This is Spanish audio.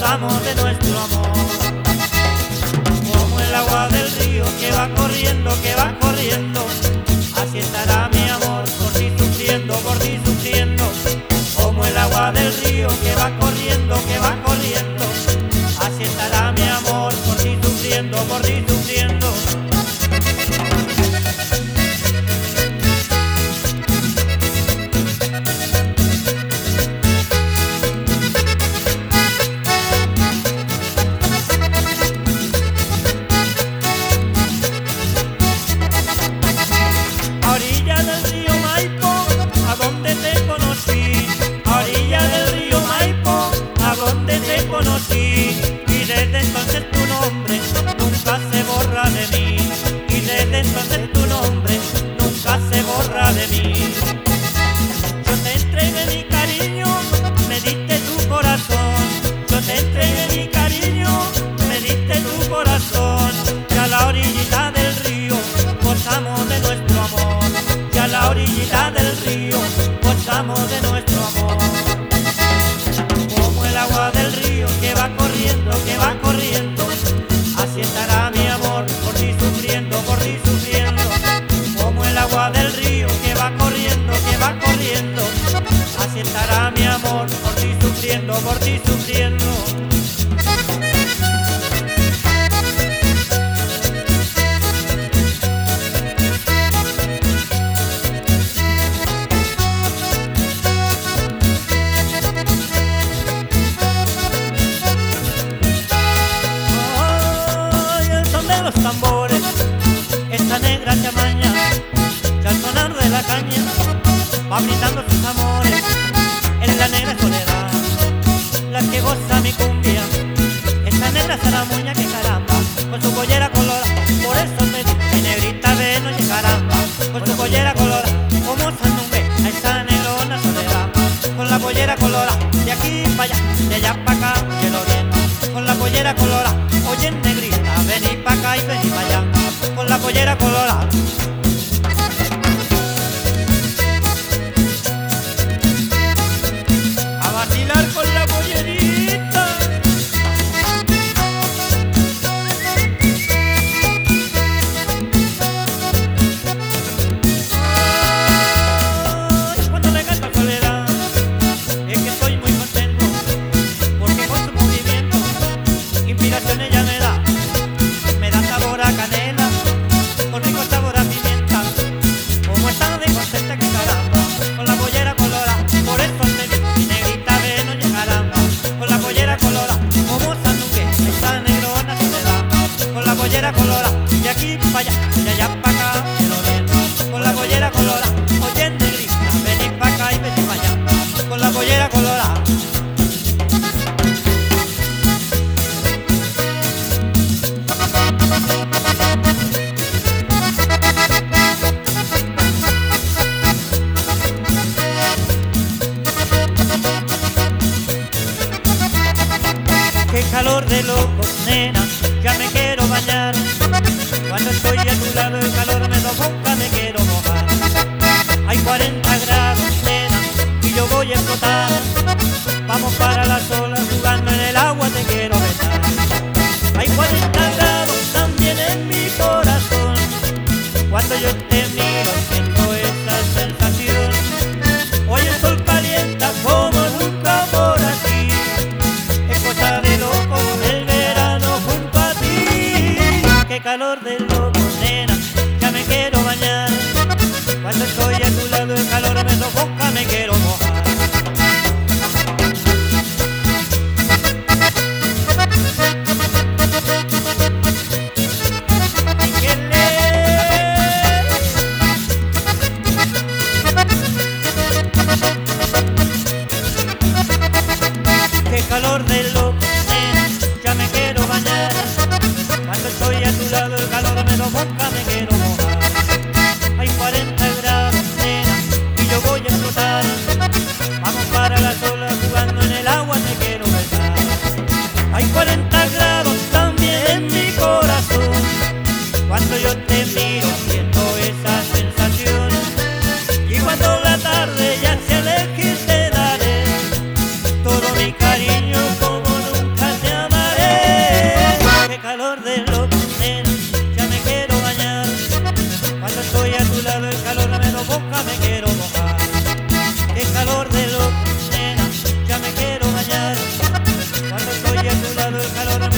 gozamos de nuestro amor. Como el agua del río que va corriendo, así estará mi amor por ti sufriendo, Como el agua del río que va corriendo, así estará mi amor por ti sufriendo, A orilla del río Maipo, a donde te conocí. A orilla del río Maipo, a donde te conocí. Y desde entonces tu nombre nunca se borra de mí. Y desde entonces tu nombre nunca se borra de mí. Yo te entregué mi cariño, me diste tu corazón. Yo te entregué mi cariño, me diste tu corazón. Y a la orillita del río gozamos de nuestro amor. Y a la orillita del río gozamos de nuestro amor. Como el agua del río que va corriendo, así estará mi amor por ti sufriendo, Como el agua del río que va corriendo, así estará mi amor por ti sufriendo, Ay, el son de los tambores, esta negra chamaña, que al sonar de la caña va brindando sus amores en la negra soledad, la que goza mi cumbia, esta negra zaramuña que caramba, con su pollera colorada, por eso te digo, mi negrita ven, oye caramba, con su pollera colorada, como sandungue, a esa negrona soledad, con la pollera colorada, de aquí para allá, de allá para acá, que lo bien, con la pollera colorada, oye negrita, vení para acá y vení para allá, con la pollera colorada. A vacilar con la pollerita. Ay, cuando le canto a Soledad, es que estoy muy contento, porque con su movimiento, inspiración ella me da sabor a canela, con rico sabor a pimienta, como está de contenta que caramba, con la pollera colorada, por eso te digo, mi negrita ven, oye caramba, con la pollera colorada, como sandungue, esta negrona soledad, con la pollera colorada, de aquí para allá, de allá para acá, pero bien, con la pollera colorada, oye negrita, vení para acá y vení para allá, con la pollera colorada. Qué calor de locos, nena, ya me quiero bañar. Cuando estoy a tu lado el calor me sofoca, me quiero mojar. Hay 40 grados, nena, y yo voy a explotar. Vamos para las olas, jugando en el agua te quiero besar. Hay 40 grados también en mi corazón. Cuando yo te miro siento esa sensación. Hoy el sol calienta como nunca por aquí. Es cosa de loco el verano junto a ti. Qué calor de loco, nena, ya me quiero bañar. Cuando estoy a tu lado el calor me sofoca, me quiero mojar. Qué calor de loco, nena, ya me quiero bañar. Cuando estoy a tu lado el calor me sofoca, me quiero mojar. Hay 40 grados, nena, y boca me quiero mojar. Qué calor de loco, nena, ya me quiero bañar. Cuando estoy a tu lado el calor